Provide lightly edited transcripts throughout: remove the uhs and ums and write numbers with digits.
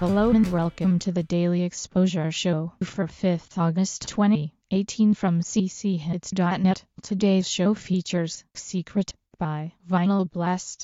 Hello and welcome to the Daily Exposure Show for 5th August 2018 from cchits.net. Today's show features Secret by Vinyl Blast.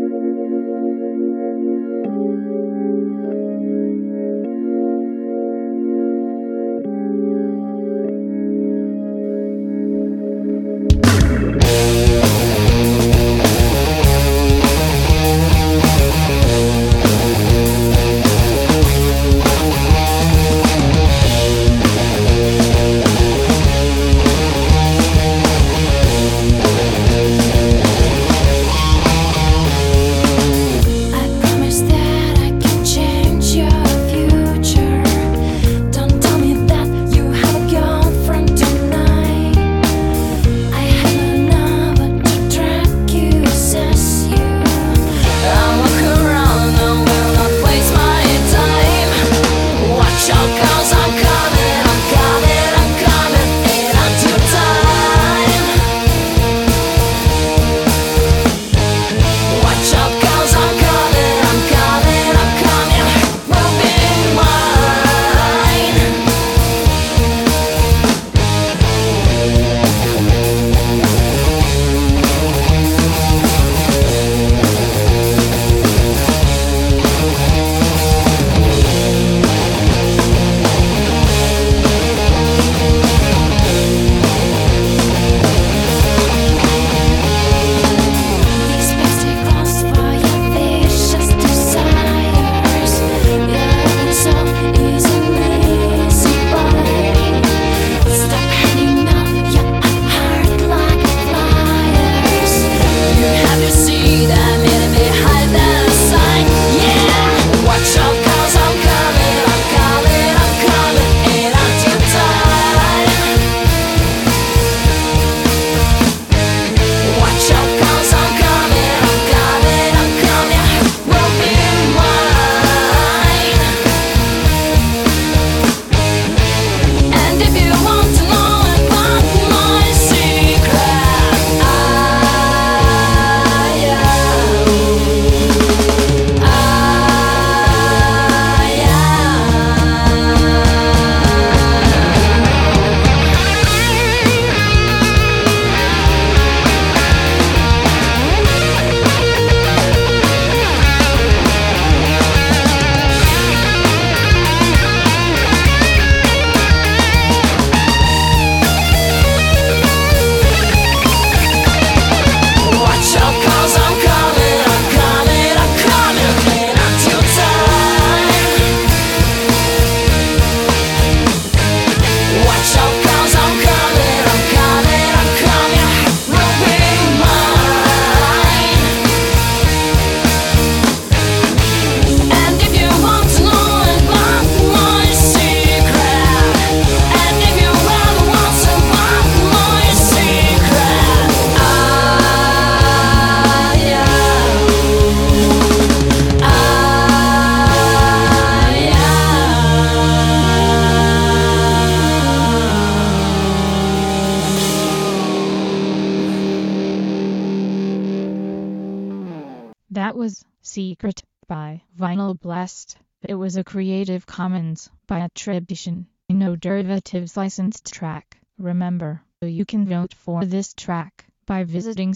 That was Secret by Vinyl Blast. It was a Creative Commons by attribution, no derivatives licensed track. Remember, you can vote for this track by visiting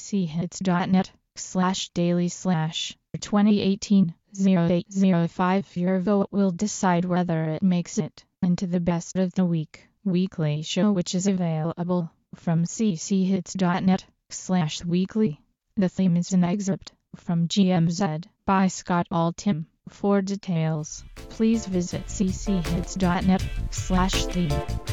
cchits.net/daily/2018-0805. Your vote will decide whether it makes it into the best of the week weekly show, which is available from cchits.net/weekly. The theme is an excerpt from GMZ by Scott Altham. For details, please visit cchits.net/theme.